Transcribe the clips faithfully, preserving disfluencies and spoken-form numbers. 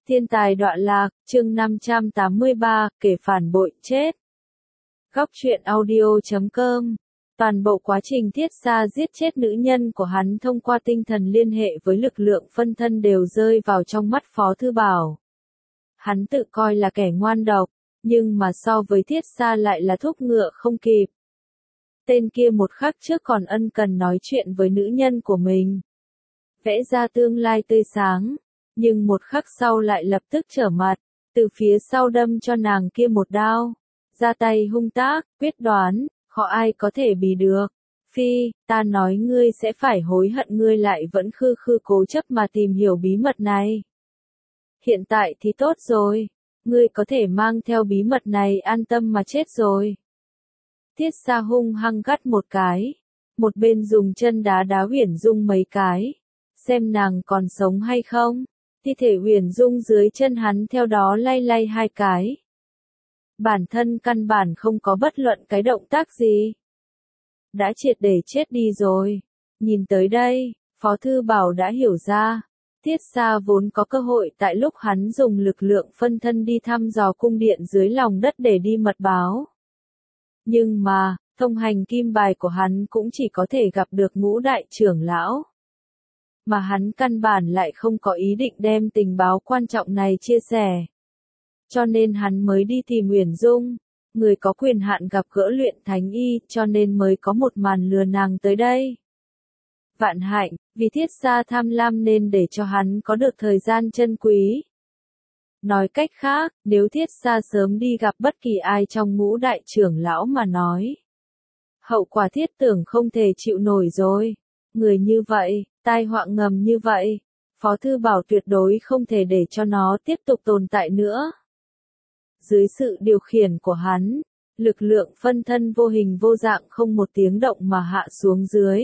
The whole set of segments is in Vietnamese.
Thiên tài đọa lạc, chương năm trăm tám mươi ba, kẻ phản bội, chết. Góc truyện audio chấm com. Toàn bộ quá trình Thiết Sa giết chết nữ nhân của hắn thông qua tinh thần liên hệ với lực lượng phân thân đều rơi vào trong mắt Phó Thư Bảo. Hắn tự coi là kẻ ngoan độc, nhưng mà so với Thiết Sa lại là thúc ngựa không kịp. Tên kia một khắc trước còn ân cần nói chuyện với nữ nhân của mình, vẽ ra tương lai tươi sáng. Nhưng một khắc sau lại lập tức trở mặt, từ phía sau đâm cho nàng kia một đao. Ra tay hung tác, quyết đoán, khó ai có thể bì được. Phi, ta nói ngươi sẽ phải hối hận, ngươi lại vẫn khư khư cố chấp mà tìm hiểu bí mật này. Hiện tại thì tốt rồi, ngươi có thể mang theo bí mật này an tâm mà chết rồi. Thiết Sa hung hăng gắt một cái, một bên dùng chân đá đá Huyền Dung mấy cái, xem nàng còn sống hay không. Thi thể Huyền Dung dưới chân hắn theo đó lay lay hai cái. Bản thân căn bản không có bất luận cái động tác gì. Đã triệt để chết đi rồi. Nhìn tới đây, Phó Thư Bảo đã hiểu ra. Thiết Sa vốn có cơ hội tại lúc hắn dùng lực lượng phân thân đi thăm dò cung điện dưới lòng đất để đi mật báo. Nhưng mà, thông hành kim bài của hắn cũng chỉ có thể gặp được Ngũ đại trưởng lão. Mà hắn căn bản lại không có ý định đem tình báo quan trọng này chia sẻ. Cho nên hắn mới đi tìm Huyền Dung, người có quyền hạn gặp gỡ Luyện Thánh Y, cho nên mới có một màn lừa nàng tới đây. Vạn hạnh, vì Thiết Sa tham lam nên để cho hắn có được thời gian chân quý. Nói cách khác, nếu Thiết Sa sớm đi gặp bất kỳ ai trong Ngũ đại trưởng lão mà nói, hậu quả thiết tưởng không thể chịu nổi rồi. Người như vậy, tai họa ngầm như vậy, Phó Thư Bảo tuyệt đối không thể để cho nó tiếp tục tồn tại nữa. Dưới sự điều khiển của hắn, lực lượng phân thân vô hình vô dạng không một tiếng động mà hạ xuống dưới.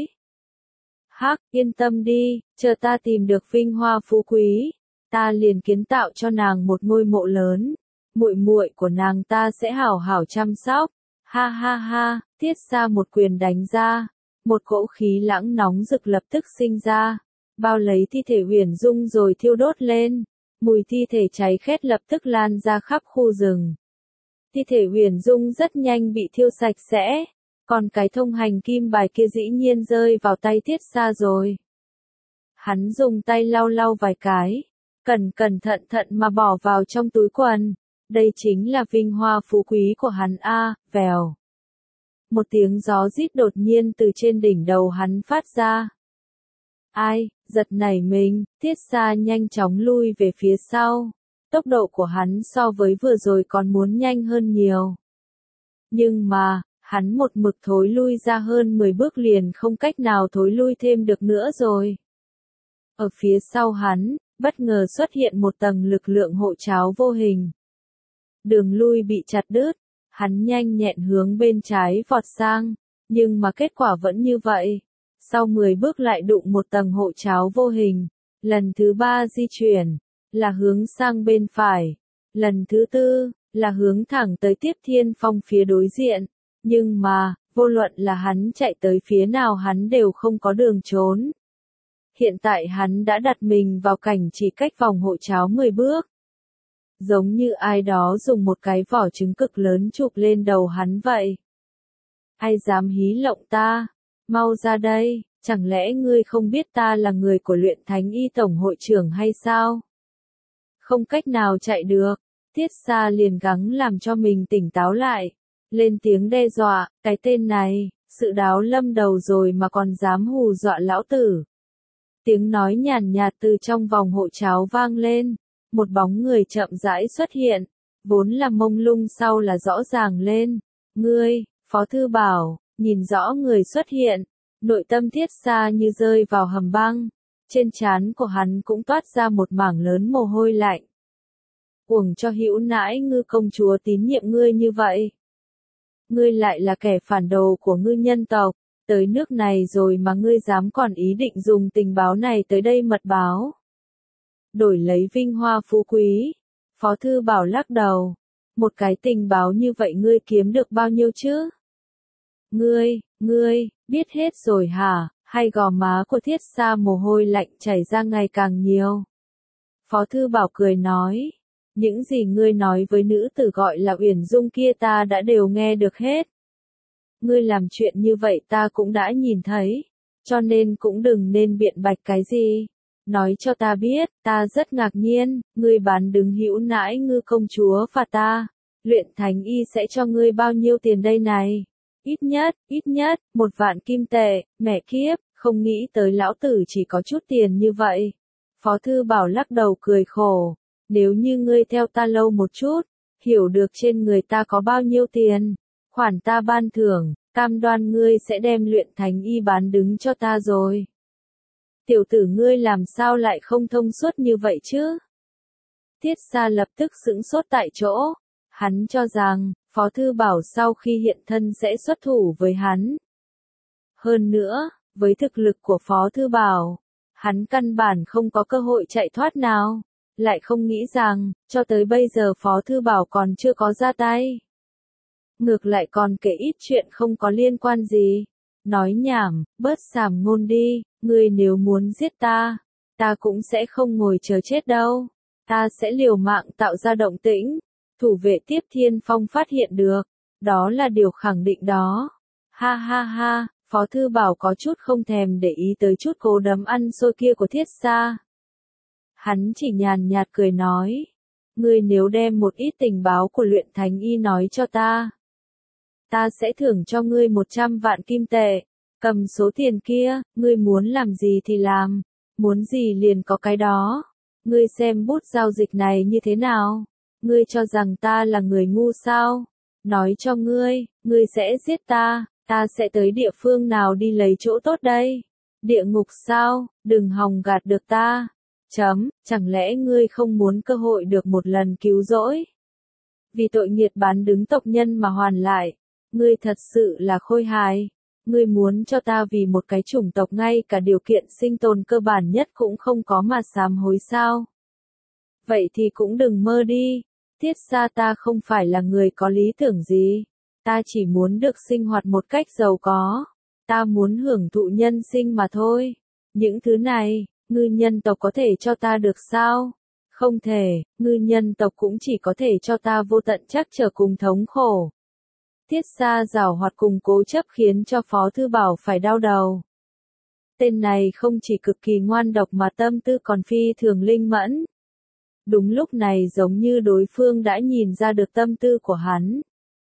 Hắc, yên tâm đi, chờ ta tìm được vinh hoa phú quý, ta liền kiến tạo cho nàng một ngôi mộ lớn, muội muội của nàng ta sẽ hảo hảo chăm sóc. Ha ha ha, Thiết Sa một quyền đánh ra. Một cỗ khí lãng nóng rực lập tức sinh ra, bao lấy thi thể Huyền Dung rồi thiêu đốt lên. Mùi thi thể cháy khét lập tức lan ra khắp khu rừng. Thi thể Huyền Dung rất nhanh bị thiêu sạch sẽ, còn cái thông hành kim bài kia dĩ nhiên rơi vào tay Thiết Sa rồi. Hắn dùng tay lau lau vài cái, cẩn cẩn thận thận mà bỏ vào trong túi quần. Đây chính là vinh hoa phú quý của hắn a, vèo. Một tiếng gió rít đột nhiên từ trên đỉnh đầu hắn phát ra. Ai, giật nảy mình, Thiết Sa nhanh chóng lui về phía sau. Tốc độ của hắn so với vừa rồi còn muốn nhanh hơn nhiều. Nhưng mà, hắn một mực thối lui ra hơn mười bước liền không cách nào thối lui thêm được nữa rồi. Ở phía sau hắn, bất ngờ xuất hiện một tầng lực lượng hộ tráo vô hình. Đường lui bị chặt đứt. Hắn nhanh nhẹn hướng bên trái vọt sang, nhưng mà kết quả vẫn như vậy. Sau mười bước lại đụng một tầng hộ tráo vô hình. Lần thứ ba di chuyển, là hướng sang bên phải. Lần thứ tư, là hướng thẳng tới Tiếp Thiên Phong phía đối diện. Nhưng mà, vô luận là hắn chạy tới phía nào hắn đều không có đường trốn. Hiện tại hắn đã đặt mình vào cảnh chỉ cách vòng hộ tráo mười bước. Giống như ai đó dùng một cái vỏ trứng cực lớn chụp lên đầu hắn vậy. Ai dám hí lộng ta? Mau ra đây, chẳng lẽ ngươi không biết ta là người của Luyện Thánh Y Tổng hội trưởng hay sao? Không cách nào chạy được, Thiết Sa liền gắng làm cho mình tỉnh táo lại. Lên tiếng đe dọa, cái tên này, sự đáo lâm đầu rồi mà còn dám hù dọa lão tử. Tiếng nói nhàn nhạt từ trong vòng hộ tráo vang lên. Một bóng người chậm rãi xuất hiện, vốn là mông lung sau là rõ ràng lên. Ngươi, Phó Thư Bảo, nhìn rõ người xuất hiện, nội tâm Thiết Sa như rơi vào hầm băng, trên trán của hắn cũng toát ra một mảng lớn mồ hôi lạnh. Uổng cho hữu nãi Ngư công chúa tín nhiệm ngươi như vậy. Ngươi lại là kẻ phản đồ của Ngư nhân tộc, tới nước này rồi mà ngươi dám còn ý định dùng tình báo này tới đây mật báo. Đổi lấy vinh hoa phú quý. Phó Thư Bảo lắc đầu. Một cái tình báo như vậy ngươi kiếm được bao nhiêu chứ? Ngươi, ngươi, biết hết rồi hả? Hay gò má của Thiết Sa mồ hôi lạnh chảy ra ngày càng nhiều. Phó Thư Bảo cười nói, những gì ngươi nói với nữ tử gọi là Uyển Dung kia ta đã đều nghe được hết. Ngươi làm chuyện như vậy ta cũng đã nhìn thấy, cho nên cũng đừng nên biện bạch cái gì. Nói cho ta biết, ta rất ngạc nhiên, ngươi bán đứng hữu nãi ngư công chúa và ta. Luyện Thánh Y sẽ cho ngươi bao nhiêu tiền đây này? Ít nhất, ít nhất, một vạn kim tệ, mẹ kiếp, không nghĩ tới lão tử chỉ có chút tiền như vậy. Phó Thư Bảo lắc đầu cười khổ, nếu như ngươi theo ta lâu một chút, hiểu được trên người ta có bao nhiêu tiền, khoản ta ban thưởng, cam đoan ngươi sẽ đem Luyện Thánh Y bán đứng cho ta rồi. Tiểu tử ngươi làm sao lại không thông suốt như vậy chứ? Tiết Sa lập tức sững sốt tại chỗ, hắn cho rằng, Phó Thư Bảo sau khi hiện thân sẽ xuất thủ với hắn. Hơn nữa, với thực lực của Phó Thư Bảo, hắn căn bản không có cơ hội chạy thoát nào, lại không nghĩ rằng, cho tới bây giờ Phó Thư Bảo còn chưa có ra tay. Ngược lại còn kể ít chuyện không có liên quan gì. Nói nhảm, bớt sàm ngôn đi, ngươi nếu muốn giết ta, ta cũng sẽ không ngồi chờ chết đâu. Ta sẽ liều mạng tạo ra động tĩnh, thủ vệ Tiếp Thiên Phong phát hiện được, đó là điều khẳng định đó. Ha ha ha, Phó Thư Bảo có chút không thèm để ý tới chút cố đấm ăn xôi kia của Thiết Sa. Hắn chỉ nhàn nhạt cười nói, ngươi nếu đem một ít tình báo của Luyện Thánh Y nói cho ta, ta sẽ thưởng cho ngươi một trăm vạn kim tệ, cầm số tiền kia, ngươi muốn làm gì thì làm, muốn gì liền có cái đó. Ngươi xem bút giao dịch này như thế nào? Ngươi cho rằng ta là người ngu sao? Nói cho ngươi, ngươi sẽ giết ta, ta sẽ tới địa phương nào đi lấy chỗ tốt đây? Địa ngục sao? Đừng hòng gạt được ta. Chấm, chẳng lẽ ngươi không muốn cơ hội được một lần cứu rỗi? Vì tội nghiệt bán đứng tộc nhân mà hoàn lại, ngươi thật sự là khôi hài. Ngươi muốn cho ta vì một cái chủng tộc ngay cả điều kiện sinh tồn cơ bản nhất cũng không có mà sám hối sao? Vậy thì cũng đừng mơ đi. Tiết Sa ta không phải là người có lý tưởng gì. Ta chỉ muốn được sinh hoạt một cách giàu có. Ta muốn hưởng thụ nhân sinh mà thôi. Những thứ này, ngư nhân tộc có thể cho ta được sao? Không thể, ngư nhân tộc cũng chỉ có thể cho ta vô tận trắc trở cùng thống khổ. Tiết Sa giảo hoạt cùng cố chấp khiến cho Phó Thư Bảo phải đau đầu. Tên này không chỉ cực kỳ ngoan độc mà tâm tư còn phi thường linh mẫn. Đúng lúc này giống như đối phương đã nhìn ra được tâm tư của hắn.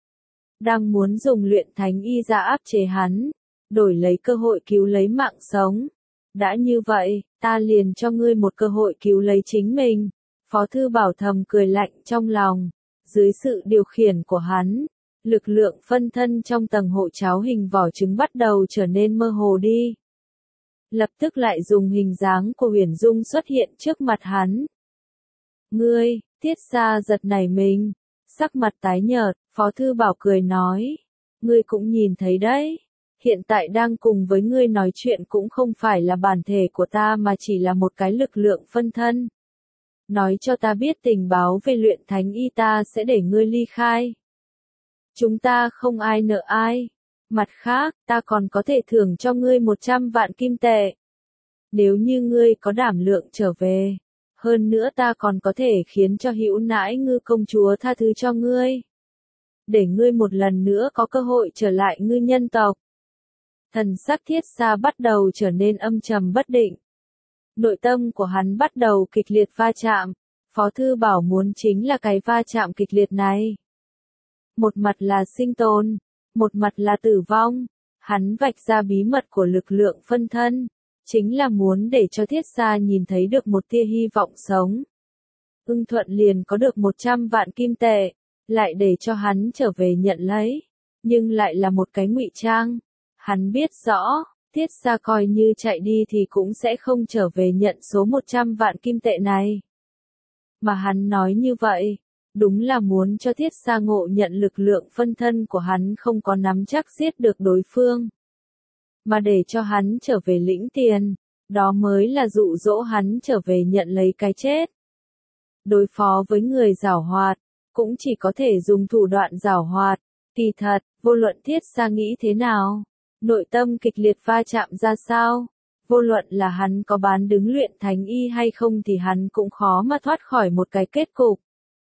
Đang muốn dùng Luyện Thánh Y ra áp chế hắn, đổi lấy cơ hội cứu lấy mạng sống. Đã như vậy, ta liền cho ngươi một cơ hội cứu lấy chính mình. Phó Thư Bảo thầm cười lạnh trong lòng. Dưới sự điều khiển của hắn, lực lượng phân thân trong tầng hộ cháo hình vỏ trứng bắt đầu trở nên mơ hồ đi. Lập tức lại dùng hình dáng của Uyển Dung xuất hiện trước mặt hắn. Ngươi, Tiết Sa giật nảy mình, sắc mặt tái nhợt, Phó Thư Bảo cười nói, ngươi cũng nhìn thấy đấy, hiện tại đang cùng với ngươi nói chuyện cũng không phải là bản thể của ta mà chỉ là một cái lực lượng phân thân. Nói cho ta biết tình báo về Luyện Thánh Y ta sẽ để ngươi ly khai. Chúng ta không ai nợ ai. Mặt khác, ta còn có thể thưởng cho ngươi một trăm vạn kim tệ. Nếu như ngươi có đảm lượng trở về. Hơn nữa ta còn có thể khiến cho hữu nãi ngư công chúa tha thứ cho ngươi. Để ngươi một lần nữa có cơ hội trở lại ngư nhân tộc. Thần sắc Thiết Sa bắt đầu trở nên âm trầm bất định. Nội tâm của hắn bắt đầu kịch liệt va chạm. Phó Thư Bảo muốn chính là cái va chạm kịch liệt này. Một mặt là sinh tồn, một mặt là tử vong. Hắn vạch ra bí mật của lực lượng phân thân, chính là muốn để cho Thiết Sa nhìn thấy được một tia hy vọng sống. Ưng Thuận liền có được một trăm vạn kim tệ, lại để cho hắn trở về nhận lấy, nhưng lại là một cái ngụy trang. Hắn biết rõ, Thiết Sa coi như chạy đi thì cũng sẽ không trở về nhận số một trăm vạn kim tệ này. Mà hắn nói như vậy, đúng là muốn cho Thiết Sa ngộ nhận lực lượng phân thân của hắn không có nắm chắc giết được đối phương. Mà để cho hắn trở về lĩnh tiền, đó mới là dụ dỗ hắn trở về nhận lấy cái chết. Đối phó với người giảo hoạt, cũng chỉ có thể dùng thủ đoạn giảo hoạt. Kỳ thật, vô luận Thiết Sa nghĩ thế nào, nội tâm kịch liệt va chạm ra sao, vô luận là hắn có bán đứng luyện thánh y hay không thì hắn cũng khó mà thoát khỏi một cái kết cục.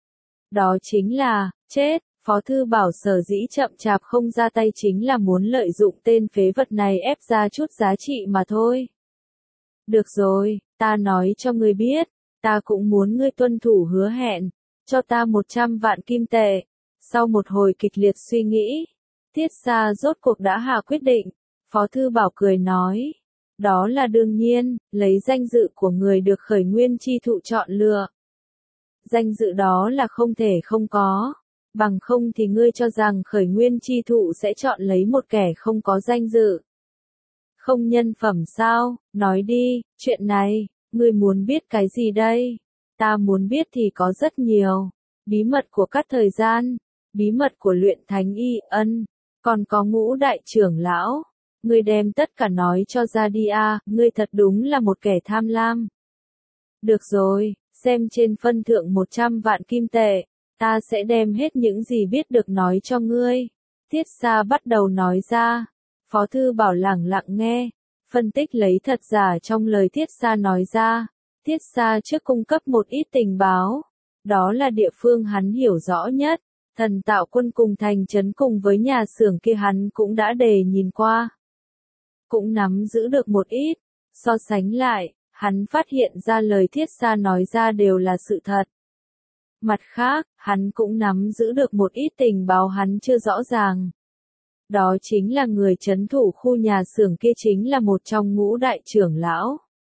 Đó chính là, chết. Phó Thư Bảo sở dĩ chậm chạp không ra tay chính là muốn lợi dụng tên phế vật này ép ra chút giá trị mà thôi. Được rồi, ta nói cho ngươi biết, ta cũng muốn ngươi tuân thủ hứa hẹn, cho ta một trăm vạn kim tệ. Sau một hồi kịch liệt suy nghĩ, Tiết Sa rốt cuộc đã hạ quyết định. Phó Thư Bảo cười nói, đó là đương nhiên, lấy danh dự của người được Khởi Nguyên Chi Thụ chọn lựa. Danh dự đó là không thể không có, bằng không thì ngươi cho rằng Khởi Nguyên Chi Thụ sẽ chọn lấy một kẻ không có danh dự. Không nhân phẩm sao, nói đi, chuyện này, ngươi muốn biết cái gì đây? Ta muốn biết thì có rất nhiều, bí mật của các thời gian, bí mật của luyện thánh y ân, còn có Ngũ đại trưởng lão. Ngươi đem tất cả nói cho ra đi a, ngươi thật đúng là một kẻ tham lam. Được rồi, xem trên phân thượng một trăm vạn kim tệ, ta sẽ đem hết những gì biết được nói cho ngươi. Tiết Sa bắt đầu nói ra, Phó Thư Bảo lẳng lặng nghe, phân tích lấy thật giả trong lời Tiết Sa nói ra. Tiết Sa trước cung cấp một ít tình báo, đó là địa phương hắn hiểu rõ nhất, Thần Tạo Quân cùng thành trấn cùng với nhà xưởng kia hắn cũng đã đề nhìn qua. Cũng nắm giữ được một ít, so sánh lại, hắn phát hiện ra lời Tiết Sa nói ra đều là sự thật. Mặt khác, hắn cũng nắm giữ được một ít tình báo hắn chưa rõ ràng. Đó chính là người trấn thủ khu nhà xưởng kia chính là một trong Ngũ đại trưởng lão.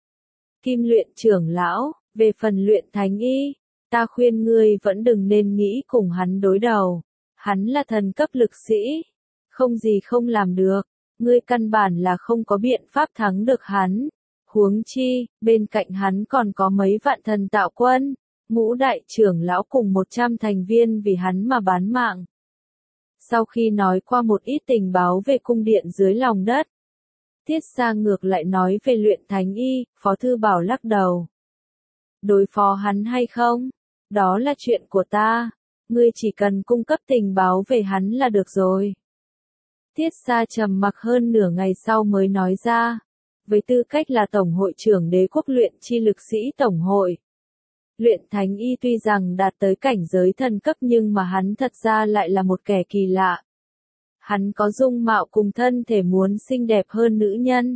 Kim luyện trưởng lão, về phần luyện thánh y, ta khuyên ngươi vẫn đừng nên nghĩ cùng hắn đối đầu. Hắn là thần cấp lực sĩ, không gì không làm được. Ngươi căn bản là không có biện pháp thắng được hắn. Huống chi, bên cạnh hắn còn có mấy vạn thần tạo quân, Ngũ đại trưởng lão cùng một trăm thành viên vì hắn mà bán mạng. Sau khi nói qua một ít tình báo về cung điện dưới lòng đất, Tiết Sa ngược lại nói về luyện thánh y, Phó Thư Bảo lắc đầu. Đối phó hắn hay không? Đó là chuyện của ta. Ngươi chỉ cần cung cấp tình báo về hắn là được rồi. Tiết Sa trầm mặc hơn nửa ngày sau mới nói ra, với tư cách là Tổng hội trưởng Đế quốc luyện chi lực sĩ Tổng hội. Luyện thánh y tuy rằng đạt tới cảnh giới thần cấp nhưng mà hắn thật ra lại là một kẻ kỳ lạ. Hắn có dung mạo cùng thân thể muốn xinh đẹp hơn nữ nhân.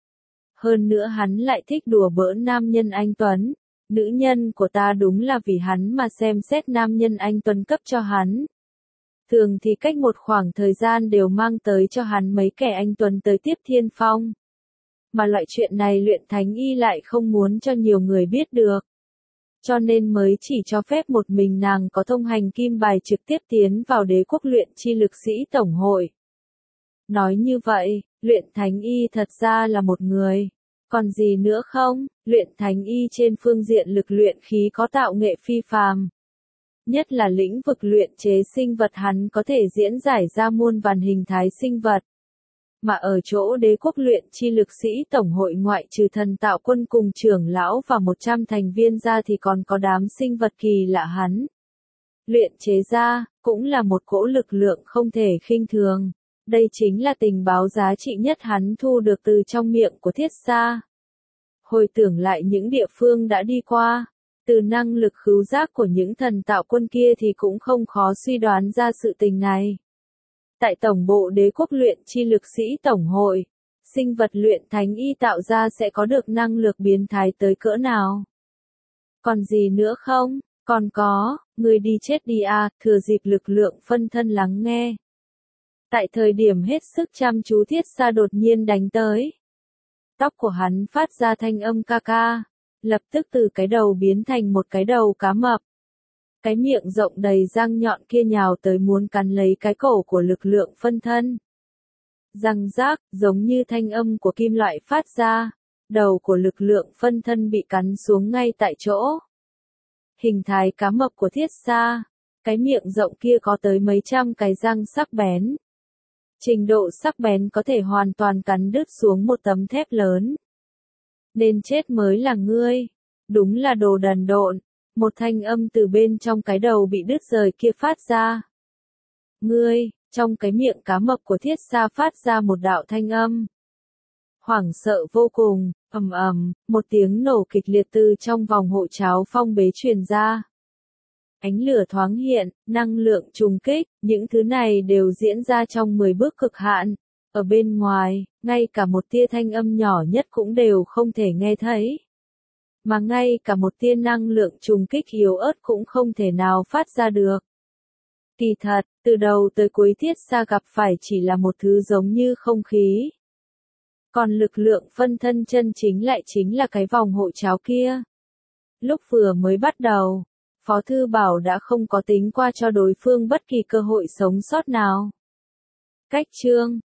Hơn nữa hắn lại thích đùa bỡn nam nhân anh tuấn. Nữ nhân của ta đúng là vì hắn mà xem xét nam nhân anh tuấn cấp cho hắn. Thường thì cách một khoảng thời gian đều mang tới cho hắn mấy kẻ anh tuấn tới tiếp thiên phong. Mà loại chuyện này luyện thánh y lại không muốn cho nhiều người biết được. Cho nên mới chỉ cho phép một mình nàng có thông hành kim bài trực tiếp tiến vào Đế quốc luyện chi lực sĩ Tổng hội. Nói như vậy, luyện thánh y thật ra là một người. Còn gì nữa không? Luyện thánh y trên phương diện lực luyện khí có tạo nghệ phi phàm. Nhất là lĩnh vực luyện chế sinh vật hắn có thể diễn giải ra muôn vàn hình thái sinh vật. Mà ở chỗ Đế quốc luyện chi lực sĩ Tổng hội ngoại trừ thần tạo quân cùng trưởng lão và một trăm thành viên ra thì còn có đám sinh vật kỳ lạ hắn. Luyện chế ra, cũng là một cỗ lực lượng không thể khinh thường. Đây chính là tình báo giá trị nhất hắn thu được từ trong miệng của Tiết Sa. Hồi tưởng lại những địa phương đã đi qua, từ năng lực khứu giác của những thần tạo quân kia thì cũng không khó suy đoán ra sự tình này. Tại tổng bộ Đế quốc luyện chi lực sĩ Tổng hội, sinh vật luyện thánh y tạo ra sẽ có được năng lực biến thái tới cỡ nào? Còn gì nữa không? Còn có, người đi chết đi à, thừa dịp lực lượng phân thân lắng nghe. Tại thời điểm hết sức chăm chú Tiết Sa đột nhiên đánh tới. Tóc của hắn phát ra thanh âm ca ca, lập tức từ cái đầu biến thành một cái đầu cá mập. Cái miệng rộng đầy răng nhọn kia nhào tới muốn cắn lấy cái cổ của lực lượng phân thân. Răng rác, giống như thanh âm của kim loại phát ra, đầu của lực lượng phân thân bị cắn xuống ngay tại chỗ. Hình thái cá mập của Tiết Sa, cái miệng rộng kia có tới mấy trăm cái răng sắc bén. Trình độ sắc bén có thể hoàn toàn cắn đứt xuống một tấm thép lớn. Nên chết mới là ngươi. Đúng là đồ đần độn. Một thanh âm từ bên trong cái đầu bị đứt rời kia phát ra. Ngươi, trong cái miệng cá mập của Thiết Sa phát ra một đạo thanh âm. hoảng sợ vô cùng, ầm ầm, một tiếng nổ kịch liệt từ trong vòng hộ cháo phong bế truyền ra. Ánh lửa thoáng hiện, năng lượng trùng kích, những thứ này đều diễn ra trong mười bước cực hạn. Ở bên ngoài, ngay cả một tia thanh âm nhỏ nhất cũng đều không thể nghe thấy. Mà ngay cả một tia năng lượng trùng kích yếu ớt cũng không thể nào phát ra được. Kỳ thật, từ đầu tới cuối Thiết Xa gặp phải chỉ là một thứ giống như không khí. Còn lực lượng phân thân chân chính lại chính là cái vòng hộ cháo kia. Lúc vừa mới bắt đầu, Phó Thư Bảo đã không có tính qua cho đối phương bất kỳ cơ hội sống sót nào. Cách chương